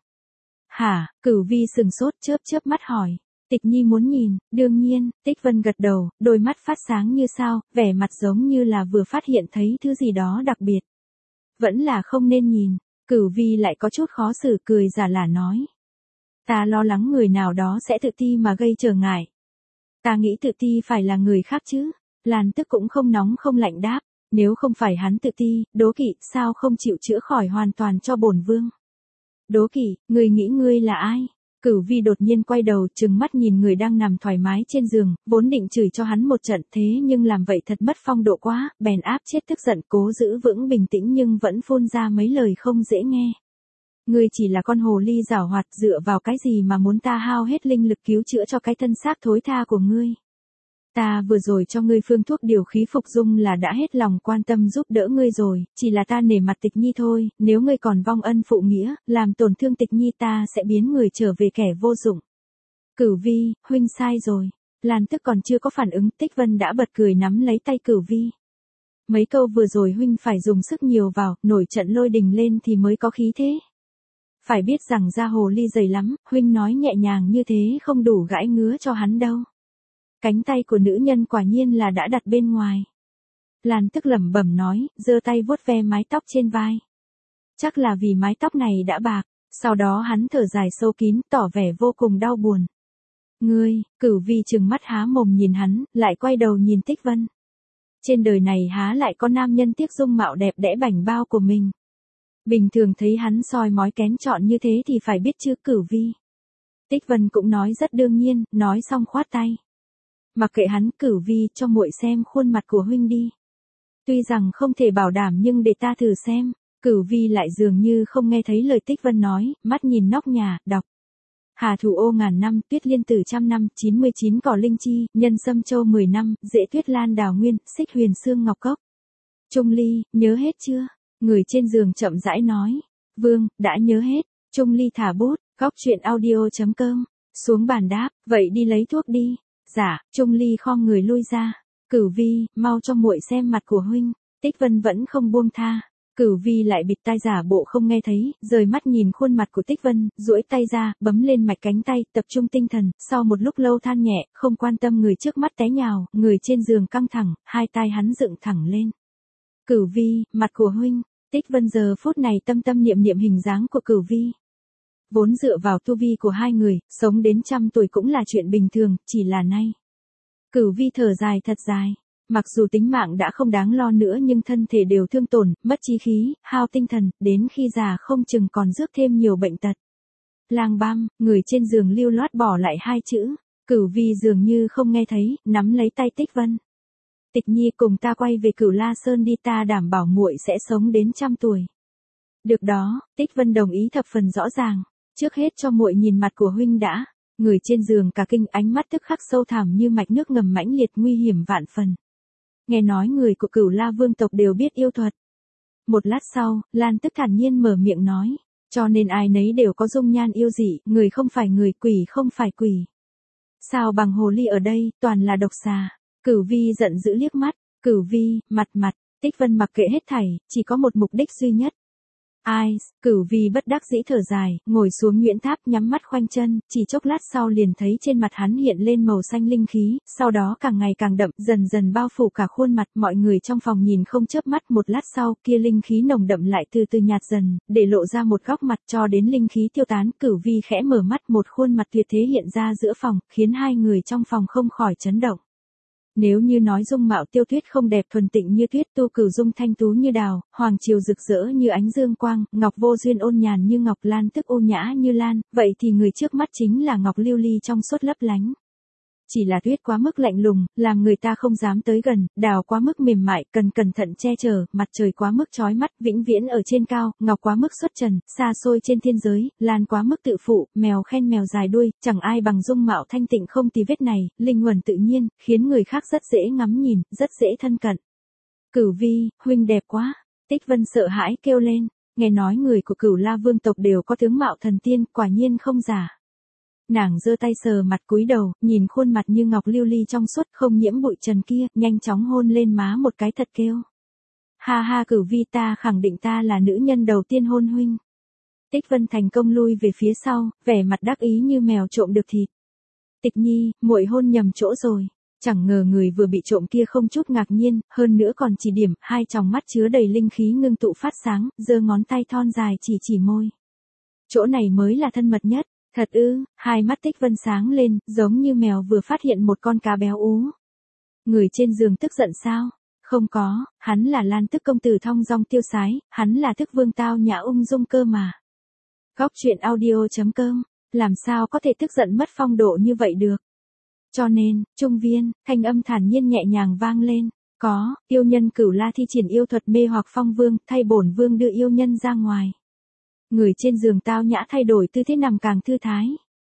Hả? Cửu Vi sừng sốt chớp mắt hỏi. Tịch Nhi muốn nhìn. Đương nhiên. Tích Vân gật đầu, đôi mắt phát sáng như sao, vẻ mặt giống như là vừa phát hiện thấy thứ gì đó đặc biệt. Vẫn là không nên nhìn. Cửu Vi lại có chút khó xử, cười giả lả nói. Ta lo lắng người nào đó sẽ tự ti mà gây trở ngại. Ta nghĩ tự ti phải là người khác chứ. Lan Tức cũng không nóng không lạnh đáp. Nếu không phải hắn tự ti, đố kỵ, sao không chịu chữa khỏi hoàn toàn cho bổn vương. Đố kỵ, người nghĩ ngươi là ai? Cửu Vi đột nhiên quay đầu, trừng mắt nhìn người đang nằm thoải mái trên giường, vốn định chửi cho hắn một trận, thế nhưng làm vậy thật mất phong độ quá, bèn áp chết tức giận, cố giữ vững bình tĩnh nhưng vẫn phun ra mấy lời không dễ nghe. Ngươi chỉ là con hồ ly giảo hoạt, dựa vào cái gì mà muốn ta hao hết linh lực cứu chữa cho cái thân xác thối tha của ngươi? Ta vừa rồi cho ngươi phương thuốc điều khí phục dung là đã hết lòng quan tâm giúp đỡ ngươi rồi, chỉ là ta nể mặt Tịch Nhi thôi, nếu ngươi còn vong ân phụ nghĩa, làm tổn thương Tịch Nhi ta sẽ biến người trở về kẻ vô dụng. Cửu Vi, huynh sai rồi. Lan Tức còn chưa có phản ứng, Tích Vân đã bật cười nắm lấy tay Cửu Vi. Mấy câu vừa rồi huynh phải dùng sức nhiều vào, nổi trận lôi đình lên thì mới có khí thế. Phải biết rằng da hồ ly dày lắm, huynh nói nhẹ nhàng như thế không đủ gãi ngứa cho hắn đâu. Cánh tay của nữ nhân quả nhiên là đã đặt bên ngoài. Lan Tức lẩm bẩm nói, giơ tay vuốt ve mái tóc trên vai. Chắc là vì mái tóc này đã bạc, sau đó hắn thở dài sâu kín, tỏ vẻ vô cùng đau buồn. Ngươi, Cửu Vi trừng mắt há mồm nhìn hắn, lại quay đầu nhìn Tích Vân. Trên đời này há lại có nam nhân tiếc dung mạo đẹp đẽ bảnh bao của mình. Bình thường thấy hắn soi mói kén chọn như thế thì phải biết chứ Cửu Vi. Tích Vân cũng nói rất đương nhiên, nói xong khoát tay. Mặc kệ hắn, Cửu Vi, cho muội xem khuôn mặt của huynh đi. Tuy rằng không thể bảo đảm nhưng để ta thử xem. Cửu Vi lại dường như không nghe thấy lời Tích Vân nói, mắt nhìn nóc nhà, đọc. Hà thủ ô ngàn năm, tuyết liên tử trăm năm, 99 cỏ linh chi, nhân sâm châu 10 năm, dễ tuyết lan đào nguyên, xích huyền xương ngọc cốc. Trung Ly, nhớ hết chưa? Người trên giường chậm rãi nói. Vương, đã nhớ hết. Trung Ly thả bút, góc chuyện audio.com. Xuống bàn đáp, vậy đi lấy thuốc đi. Dạ, Trung Ly khom người lui ra. Cửu Vi, mau cho muội xem mặt của huynh. Tích Vân vẫn không buông tha. Cửu Vi lại bịt tai giả bộ không nghe thấy, rời mắt nhìn khuôn mặt của Tích Vân, duỗi tay ra, bấm lên mạch cánh tay, tập trung tinh thần, sau một lúc lâu than nhẹ, không quan tâm người trước mắt té nhào, người trên giường căng thẳng, hai tai hắn dựng thẳng lên. Cửu Vi, mặt của huynh. Tích Vân giờ phút này tâm tâm niệm niệm hình dáng của Cửu Vi. Vốn dựa vào tu vi của hai người, sống đến 100 tuổi cũng là chuyện bình thường, chỉ là nay. Cửu Vi thở dài thật dài. Mặc dù tính mạng đã không đáng lo nữa nhưng thân thể đều thương tổn, mất chí khí, hao tinh thần, đến khi già không chừng còn rước thêm nhiều bệnh tật. Lang băm, người trên giường lưu loát bỏ lại hai chữ. Cửu Vi dường như không nghe thấy, nắm lấy tay Tích Vân. Tịch Nhi cùng ta quay về Cửu La Sơn đi, ta đảm bảo muội sẽ sống đến 100 tuổi. Được đó, Tích Vân đồng ý thập phần rõ ràng. Trước hết cho muội nhìn mặt của huynh đã. Người trên giường cả kinh, ánh mắt tức khắc sâu thẳm như mạch nước ngầm mãnh liệt, nguy hiểm vạn phần. Nghe nói người của Cửu La vương tộc đều biết yêu thuật. Một lát sau, Lan Tức thản nhiên mở miệng nói. Cho nên ai nấy đều có dung nhan yêu dị, người không phải người, quỷ không phải quỷ. Sao bằng hồ ly ở đây, toàn là độc xà. Cửu Vi giận dữ liếc mắt. Cửu Vi, mặt. Tích Vân mặc kệ hết thảy, chỉ có một mục đích duy nhất. Ai, Cửu Vi bất đắc dĩ thở dài, ngồi xuống Nguyễn Tháp nhắm mắt khoanh chân, chỉ chốc lát sau liền thấy trên mặt hắn hiện lên màu xanh linh khí, sau đó càng ngày càng đậm, dần dần bao phủ cả khuôn mặt, mọi người trong phòng nhìn không chớp mắt, một lát sau, kia linh khí nồng đậm lại từ từ nhạt dần, để lộ ra một góc mặt cho đến linh khí tiêu tán, Cửu Vi khẽ mở mắt, một khuôn mặt tuyệt thế hiện ra giữa phòng, khiến hai người trong phòng không khỏi chấn động. Nếu như nói dung mạo Tiêu Tuyết không đẹp thuần tịnh như tuyết, Tu Cửu dung thanh tú như đào, Hoàng Triều rực rỡ như ánh dương quang, Ngọc Vô Duyên ôn nhàn như ngọc, Lan Tức ô nhã như lan, vậy thì người trước mắt chính là Ngọc Lưu Ly trong suốt lấp lánh. Chỉ là Tuyết quá mức lạnh lùng, làm người ta không dám tới gần, đào quá mức mềm mại, cần cẩn thận che chở, mặt trời quá mức chói mắt, vĩnh viễn ở trên cao, Ngọc quá mức xuất trần, xa xôi trên thiên giới, Lan quá mức tự phụ, mèo khen mèo dài đuôi, chẳng ai bằng dung mạo thanh tịnh không tì vết này, linh huẩn tự nhiên, khiến người khác rất dễ ngắm nhìn, rất dễ thân cận. Cửu Vi, huynh đẹp quá. Tích Vân sợ hãi kêu lên, nghe nói người của Cửu La vương tộc đều có tướng mạo thần tiên, quả nhiên không giả. Nàng giơ tay sờ mặt cúi đầu, nhìn khuôn mặt như ngọc lưu ly trong suốt không nhiễm bụi trần kia, nhanh chóng hôn lên má một cái thật kêu. Ha ha, Cửu Vi, ta khẳng định ta là nữ nhân đầu tiên hôn huynh. Tích Vân thành công lui về phía sau, vẻ mặt đắc ý như mèo trộm được thịt. Tịch Nhi, muội hôn nhầm chỗ rồi. Chẳng ngờ người vừa bị trộm kia không chút ngạc nhiên, hơn nữa còn chỉ điểm, hai tròng mắt chứa đầy linh khí ngưng tụ phát sáng, giơ ngón tay thon dài chỉ môi. Chỗ này mới là thân mật nhất. Thật ư? Hai mắt Tích Vân sáng lên, giống như mèo vừa phát hiện một con cá béo ú. Người trên giường tức giận sao? Không có, hắn là Lan Tức công tử thong dong tiêu sái, hắn là Thức vương tao nhã ung dung cơ mà. Góc chuyện audio.com, làm sao có thể tức giận mất phong độ như vậy được? Cho nên, Trung Viên, thanh âm thản nhiên nhẹ nhàng vang lên. Có, yêu nhân Cửu La thi triển yêu thuật mê hoặc Phong Vương, thay bổn vương đưa yêu nhân ra ngoài. Người trên giường tao nhã thay đổi tư thế nằm càng thư thái.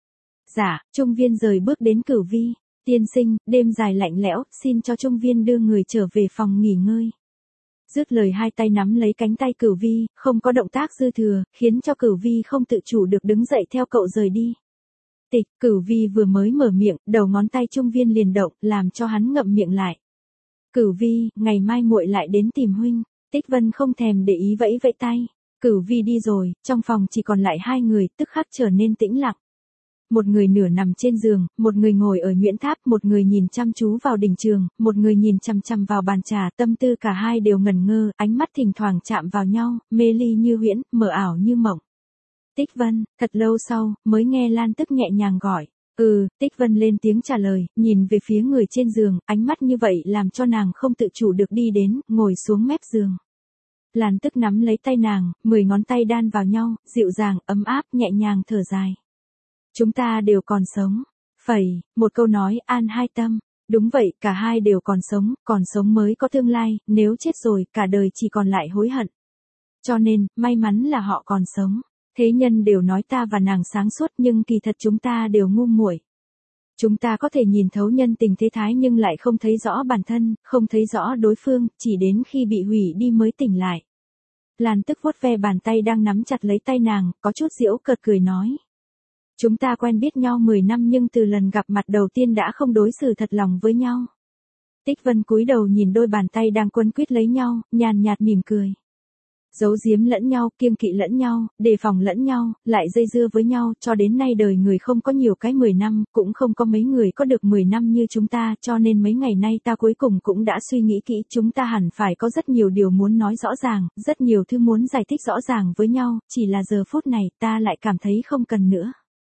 Dạ, Trung Viên rời bước đến Cửu Vi. Tiên sinh, đêm dài lạnh lẽo, xin cho Trung Viên đưa người trở về phòng nghỉ ngơi. Dứt lời hai tay nắm lấy cánh tay Cửu Vi, không có động tác dư thừa, khiến cho Cửu Vi không tự chủ được đứng dậy theo cậu rời đi. Tịch, Cửu Vi vừa mới mở miệng, đầu ngón tay Trung Viên liền động, làm cho hắn ngậm miệng lại. Cửu Vi, ngày mai muội lại đến tìm huynh. Tích Vân không thèm để ý vẫy vẫy tay. Cửu Vi đi rồi, trong phòng chỉ còn lại hai người, tức khắc trở nên tĩnh lặng. Một người nửa nằm trên giường, một người ngồi ở nhuyễn tháp, một người nhìn chăm chú vào đỉnh trường, một người nhìn chằm chằm vào bàn trà, tâm tư cả hai đều ngẩn ngơ, ánh mắt thỉnh thoảng chạm vào nhau, mê ly như huyễn, mờ ảo như mộng. Tích Vân, thật lâu sau, mới nghe Lan Tức nhẹ nhàng gọi. Tích Vân lên tiếng trả lời, nhìn về phía người trên giường, ánh mắt như vậy làm cho nàng không tự chủ được đi đến, ngồi xuống mép giường. Lan Tức nắm lấy tay nàng, 10 ngón tay đan vào nhau, dịu dàng, ấm áp, nhẹ nhàng thở dài. Chúng ta đều còn sống. Một câu nói an hai tâm. Đúng vậy, cả hai đều còn sống mới có tương lai, nếu chết rồi, cả đời chỉ còn lại hối hận. Cho nên, may mắn là họ còn sống. Thế nhân đều nói ta và nàng sáng suốt nhưng kỳ thật chúng ta đều ngu muội. Chúng ta có thể nhìn thấu nhân tình thế thái nhưng lại không thấy rõ bản thân, không thấy rõ đối phương, chỉ đến khi bị hủy đi mới tỉnh lại. Lan Tức vuốt ve bàn tay đang nắm chặt lấy tay nàng, có chút giễu cợt cười nói. Chúng ta quen biết nhau 10 năm nhưng từ lần gặp mặt đầu tiên đã không đối xử thật lòng với nhau. Tích Vân cúi đầu nhìn đôi bàn tay đang quấn quýt lấy nhau, nhàn nhạt mỉm cười. Giấu giếm lẫn nhau, kiêng kỵ lẫn nhau, đề phòng lẫn nhau, lại dây dưa với nhau, cho đến nay đời người không có nhiều cái 10 năm, cũng không có mấy người có được 10 năm như chúng ta, cho nên mấy ngày nay ta cuối cùng cũng đã suy nghĩ kỹ, chúng ta hẳn phải có rất nhiều điều muốn nói rõ ràng, rất nhiều thứ muốn giải thích rõ ràng với nhau, chỉ là giờ phút này ta lại cảm thấy không cần nữa.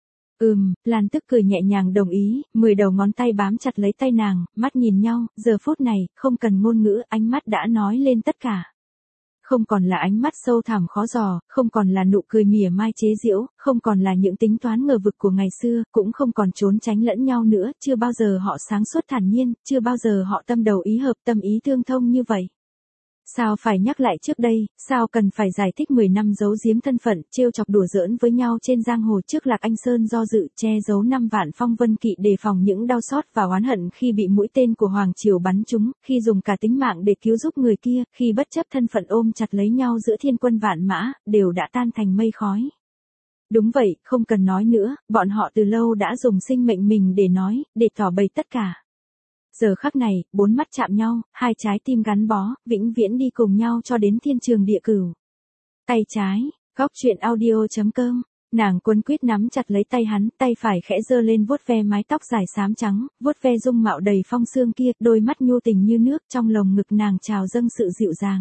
Lan Tức cười nhẹ nhàng đồng ý, 10 đầu ngón tay bám chặt lấy tay nàng, mắt nhìn nhau, giờ phút này, không cần ngôn ngữ, ánh mắt đã nói lên tất cả. Không còn là ánh mắt sâu thẳm khó dò, không còn là nụ cười mỉa mai chế giễu, không còn là những tính toán ngờ vực của ngày xưa, cũng không còn trốn tránh lẫn nhau nữa, chưa bao giờ họ sáng suốt thản nhiên, chưa bao giờ họ tâm đầu ý hợp, tâm ý tương thông như vậy. Sao phải nhắc lại trước đây, sao cần phải giải thích 10 năm giấu giếm thân phận, trêu chọc đùa giỡn với nhau trên giang hồ trước Lạc Anh Sơn do dự, che giấu 5 vạn phong vân kỵ đề phòng những đau xót và oán hận khi bị mũi tên của Hoàng Triều bắn trúng, khi dùng cả tính mạng để cứu giúp người kia, khi bất chấp thân phận ôm chặt lấy nhau giữa thiên quân vạn mã, đều đã tan thành mây khói. Đúng vậy, không cần nói nữa, bọn họ từ lâu đã dùng sinh mệnh mình để nói, để tỏ bày tất cả. Giờ khắc này, 4 mắt chạm nhau, 2 trái tim gắn bó, vĩnh viễn đi cùng nhau cho đến thiên trường địa cửu. Tay trái, góc truyện audio.com, nàng quấn quýt nắm chặt lấy tay hắn, tay phải khẽ giơ lên vuốt ve mái tóc dài xám trắng, vuốt ve dung mạo đầy phong sương kia, đôi mắt nhu tình như nước, trong lồng ngực nàng trào dâng sự dịu dàng.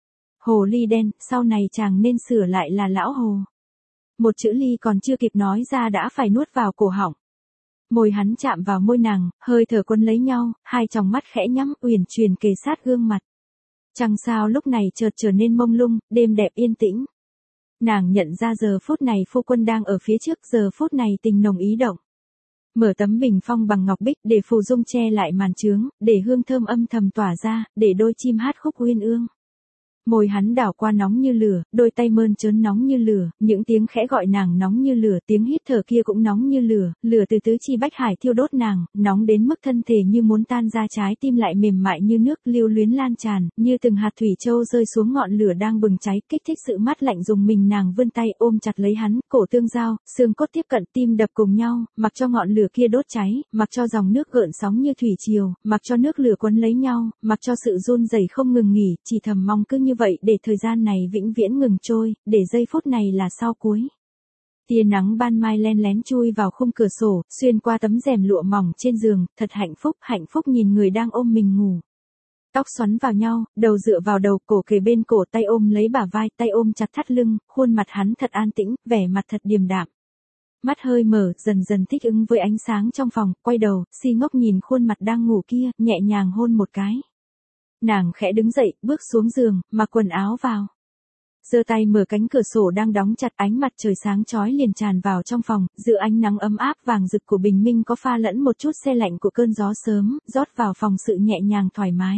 Hồ ly đen, sau này chàng nên sửa lại là lão hồ. Một chữ ly còn chưa kịp nói ra đã phải nuốt vào cổ họng. Môi hắn chạm vào môi nàng, hơi thở quấn lấy nhau, hai tròng mắt khẽ nhắm, uyển chuyển kề sát gương mặt. Trăng sao lúc này chợt trở nên mông lung, đêm đẹp yên tĩnh. Nàng nhận ra giờ phút này phu quân đang ở phía trước, giờ phút này tình nồng ý động. Mở tấm bình phong bằng ngọc bích để phù dung che lại màn trướng, để hương thơm âm thầm tỏa ra, để đôi chim hát khúc uyên ương. Môi hắn đảo qua nóng như lửa, đôi tay mơn trớn nóng như lửa, những tiếng khẽ gọi nàng nóng như lửa, tiếng hít thở kia cũng nóng như lửa, lửa từ tứ chi bách hải thiêu đốt nàng, nóng đến mức thân thể như muốn tan ra, trái tim lại mềm mại như nước, lưu luyến lan tràn, như từng hạt thủy châu rơi xuống ngọn lửa đang bừng cháy, kích thích sự mát lạnh dùng mình. Nàng vươn tay ôm chặt lấy hắn, cổ tương giao, xương cốt tiếp cận, tim đập cùng nhau, mặc cho ngọn lửa kia đốt cháy, mặc cho dòng nước gợn sóng như thủy triều, mặc cho nước lửa quấn lấy nhau, mặc cho sự run rẩy không ngừng nghỉ, chỉ thầm mong cứ như vậy để thời gian này vĩnh viễn ngừng trôi, để giây phút này là sau cuối. Tia nắng ban mai len lén chui vào khung cửa sổ, xuyên qua tấm rèm lụa mỏng trên giường, thật hạnh phúc nhìn người đang ôm mình ngủ. Tóc xoắn vào nhau, đầu dựa vào đầu, cổ kề bên cổ, tay ôm lấy bả vai, tay ôm chặt thắt lưng, khuôn mặt hắn thật an tĩnh, vẻ mặt thật điềm đạm. Mắt hơi mở, dần dần thích ứng với ánh sáng trong phòng, quay đầu, si ngốc nhìn khuôn mặt đang ngủ kia, nhẹ nhàng hôn một cái. Nàng khẽ đứng dậy, bước xuống giường, mặc quần áo vào. Giơ tay mở cánh cửa sổ đang đóng chặt, ánh mặt trời sáng chói liền tràn vào trong phòng, giữa ánh nắng ấm áp vàng rực của bình minh có pha lẫn một chút se lạnh của cơn gió sớm, rót vào phòng sự nhẹ nhàng thoải mái.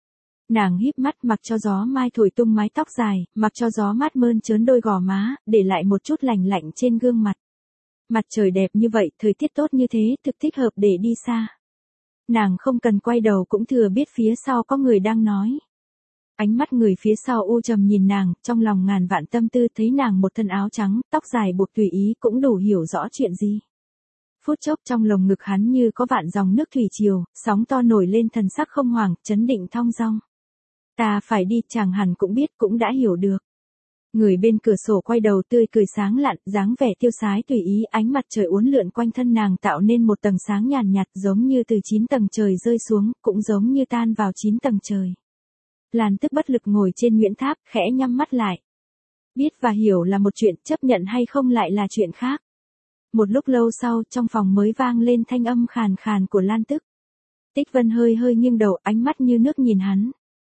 Nàng híp mắt mặc cho gió mai thổi tung mái tóc dài, mặc cho gió mát mơn trớn đôi gò má, để lại một chút lạnh lạnh trên gương mặt. Mặt trời đẹp như vậy, thời tiết tốt như thế, thực thích hợp để đi xa. Nàng không cần quay đầu cũng thừa biết phía sau có người đang nói. Ánh mắt người phía sau u trầm nhìn nàng, trong lòng ngàn vạn tâm tư, thấy nàng một thân áo trắng, tóc dài buộc tùy ý cũng đủ hiểu rõ chuyện gì. Phút chốc trong lồng ngực hắn như có vạn dòng nước thủy triều, sóng to nổi lên, thần sắc không hoảng, chấn định thong dong. Ta phải đi, chàng hẳn cũng biết, cũng đã hiểu được. Người bên cửa sổ quay đầu tươi cười sáng lạn, dáng vẻ tiêu sái tùy ý, ánh mặt trời uốn lượn quanh thân nàng tạo nên một tầng sáng nhàn nhạt, giống như từ 9 tầng trời rơi xuống, cũng giống như tan vào 9 tầng trời. Lan Tức bất lực ngồi trên Nguyễn Tháp, khẽ nhắm mắt lại. Biết và hiểu là một chuyện, chấp nhận hay không lại là chuyện khác. Một lúc lâu sau, trong phòng mới vang lên thanh âm khàn khàn của Lan Tức. Tích Vân hơi hơi nghiêng đầu, ánh mắt như nước nhìn hắn.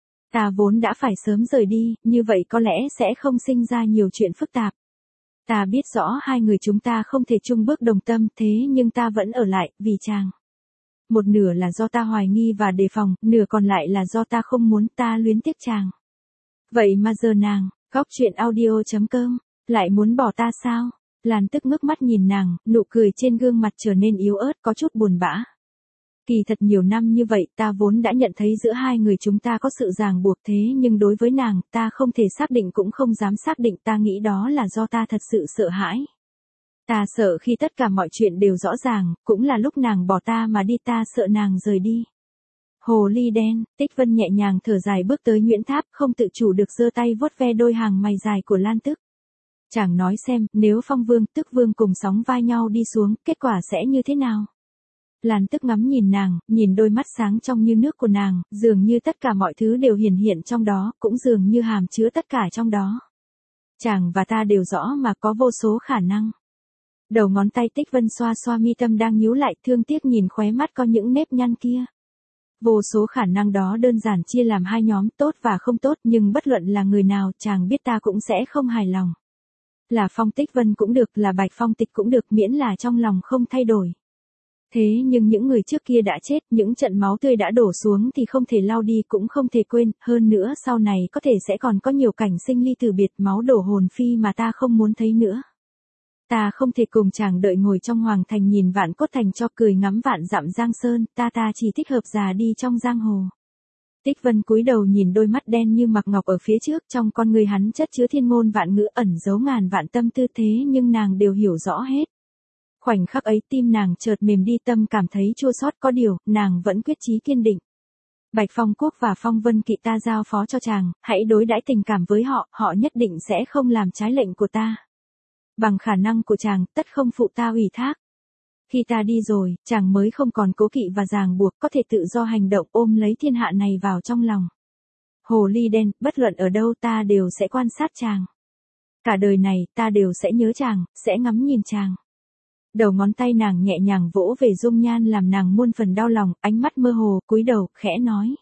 Ta vốn đã phải sớm rời đi, như vậy có lẽ sẽ không sinh ra nhiều chuyện phức tạp. Ta biết rõ hai người chúng ta không thể chung bước đồng tâm, thế nhưng ta vẫn ở lại, vì chàng. Một nửa là do ta hoài nghi và đề phòng, nửa còn lại là do ta không muốn, ta luyến tiếc chàng. Vậy mà giờ nàng, góc chuyện audio.com, lại muốn bỏ ta sao? Lan Tức ngước mắt nhìn nàng, nụ cười trên gương mặt trở nên yếu ớt, có chút buồn bã. Kỳ thật nhiều năm như vậy, ta vốn đã nhận thấy giữa hai người chúng ta có sự ràng buộc, thế nhưng đối với nàng, ta không thể xác định cũng không dám xác định, ta nghĩ đó là do ta thật sự sợ hãi. Ta sợ khi tất cả mọi chuyện đều rõ ràng, cũng là lúc nàng bỏ ta mà đi, ta sợ nàng rời đi. Hồ ly đen, Tích Vân nhẹ nhàng thở dài bước tới Nguyễn Tháp, không tự chủ được giơ tay vuốt ve đôi hàng mày dài của Lan Tức. Chàng nói xem, nếu Phong Vương, Tức Vương cùng sóng vai nhau đi xuống, kết quả sẽ như thế nào? Lan Tức ngắm nhìn nàng, nhìn đôi mắt sáng trong như nước của nàng, dường như tất cả mọi thứ đều hiển hiện trong đó, cũng dường như hàm chứa tất cả trong đó. Chàng và ta đều rõ mà có vô số khả năng. Đầu ngón tay Tích Vân xoa xoa mi tâm đang nhíu lại, thương tiếc nhìn khóe mắt có những nếp nhăn kia. Vô số khả năng đó đơn giản chia làm hai nhóm, tốt và không tốt, nhưng bất luận là người nào, chàng biết ta cũng sẽ không hài lòng. Là Phong Tích Vân cũng được, là Bạch Phong Tịch cũng được, miễn là trong lòng không thay đổi. Thế nhưng những người trước kia đã chết, những trận máu tươi đã đổ xuống thì không thể lau đi, cũng không thể quên, hơn nữa sau này có thể sẽ còn có nhiều cảnh sinh ly từ biệt, máu đổ hồn phi mà ta không muốn thấy nữa. Ta không thể cùng chàng đợi ngồi trong hoàng thành nhìn vạn cốt thành cho cười ngắm vạn dặm giang sơn, ta chỉ thích hợp già đi trong giang hồ. Tích Vân cúi đầu nhìn đôi mắt đen như mặc ngọc ở phía trước, trong con người hắn chất chứa thiên ngôn vạn ngữ, ẩn giấu ngàn vạn tâm tư, thế nhưng nàng đều hiểu rõ hết. Khoảnh khắc ấy tim nàng chợt mềm đi, tâm cảm thấy chua xót, có điều, nàng vẫn quyết chí kiên định. Bạch Phong Quốc và Phong Vân Kỵ ta giao phó cho chàng, hãy đối đãi tình cảm với họ, họ nhất định sẽ không làm trái lệnh của ta. Bằng khả năng của chàng, tất không phụ ta ủy thác. Khi ta đi rồi, chàng mới không còn cố kỵ và ràng buộc, có thể tự do hành động, ôm lấy thiên hạ này vào trong lòng. Hồ ly đen, bất luận ở đâu ta đều sẽ quan sát chàng. Cả đời này, ta đều sẽ nhớ chàng, sẽ ngắm nhìn chàng. Đầu ngón tay nàng nhẹ nhàng vỗ về dung nhan làm nàng muôn phần đau lòng, ánh mắt mơ hồ, cúi đầu, khẽ nói.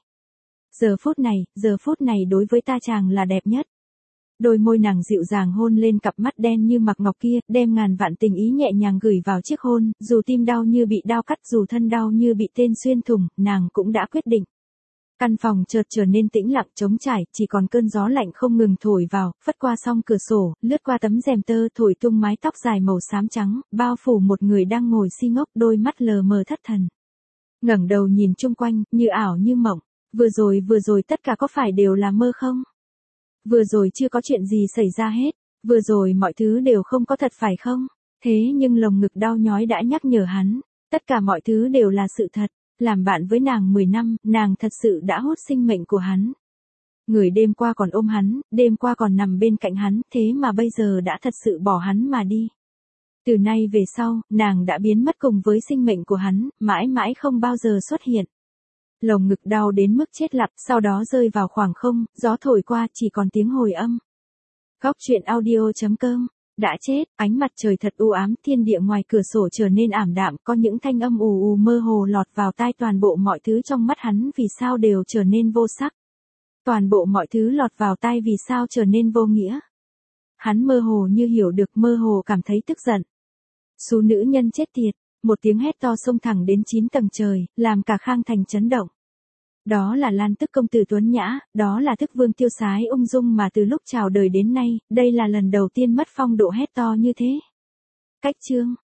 Giờ phút này đối với ta chàng là đẹp nhất. Đôi môi nàng dịu dàng hôn lên cặp mắt đen như mặc ngọc kia, đem ngàn vạn tình ý nhẹ nhàng gửi vào chiếc hôn, dù tim đau như bị đao cắt, dù thân đau như bị tên xuyên thủng, nàng cũng đã quyết định. Căn phòng chợt trở nên tĩnh lặng trống trải, chỉ còn cơn gió lạnh không ngừng thổi vào, phất qua song cửa sổ, lướt qua tấm rèm tơ thổi tung mái tóc dài màu xám trắng, bao phủ một người đang ngồi si ngốc, đôi mắt lờ mờ thất thần. Ngẩng đầu nhìn chung quanh, như ảo như mộng. Vừa rồi tất cả có phải đều là mơ không? Vừa rồi chưa có chuyện gì xảy ra hết, vừa rồi mọi thứ đều không có thật phải không? Thế nhưng lồng ngực đau nhói đã nhắc nhở hắn, tất cả mọi thứ đều là sự thật. Làm bạn với nàng 10 năm, nàng thật sự đã hút sinh mệnh của hắn. Người đêm qua còn ôm hắn, đêm qua còn nằm bên cạnh hắn, thế mà bây giờ đã thật sự bỏ hắn mà đi. Từ nay về sau, nàng đã biến mất cùng với sinh mệnh của hắn, mãi mãi không bao giờ xuất hiện. Lồng ngực đau đến mức chết lặng, sau đó rơi vào khoảng không, gió thổi qua chỉ còn tiếng hồi âm. Góc chuyện audio.com. Đã chết, ánh mặt trời thật u ám, thiên địa ngoài cửa sổ trở nên ảm đạm, có những thanh âm ù ù mơ hồ lọt vào tai, toàn bộ mọi thứ trong mắt hắn vì sao đều trở nên vô sắc. Toàn bộ mọi thứ lọt vào tai vì sao trở nên vô nghĩa. Hắn mơ hồ như hiểu được, mơ hồ cảm thấy tức giận. Số nữ nhân chết tiệt, một tiếng hét to xông thẳng đến 9 tầng trời, làm cả Khang Thành chấn động. Đó là Lan Tức công tử tuấn nhã, đó là Tức Vương tiêu sái ung dung mà từ lúc chào đời đến nay, đây là lần đầu tiên mất phong độ hét to như thế. Cách chương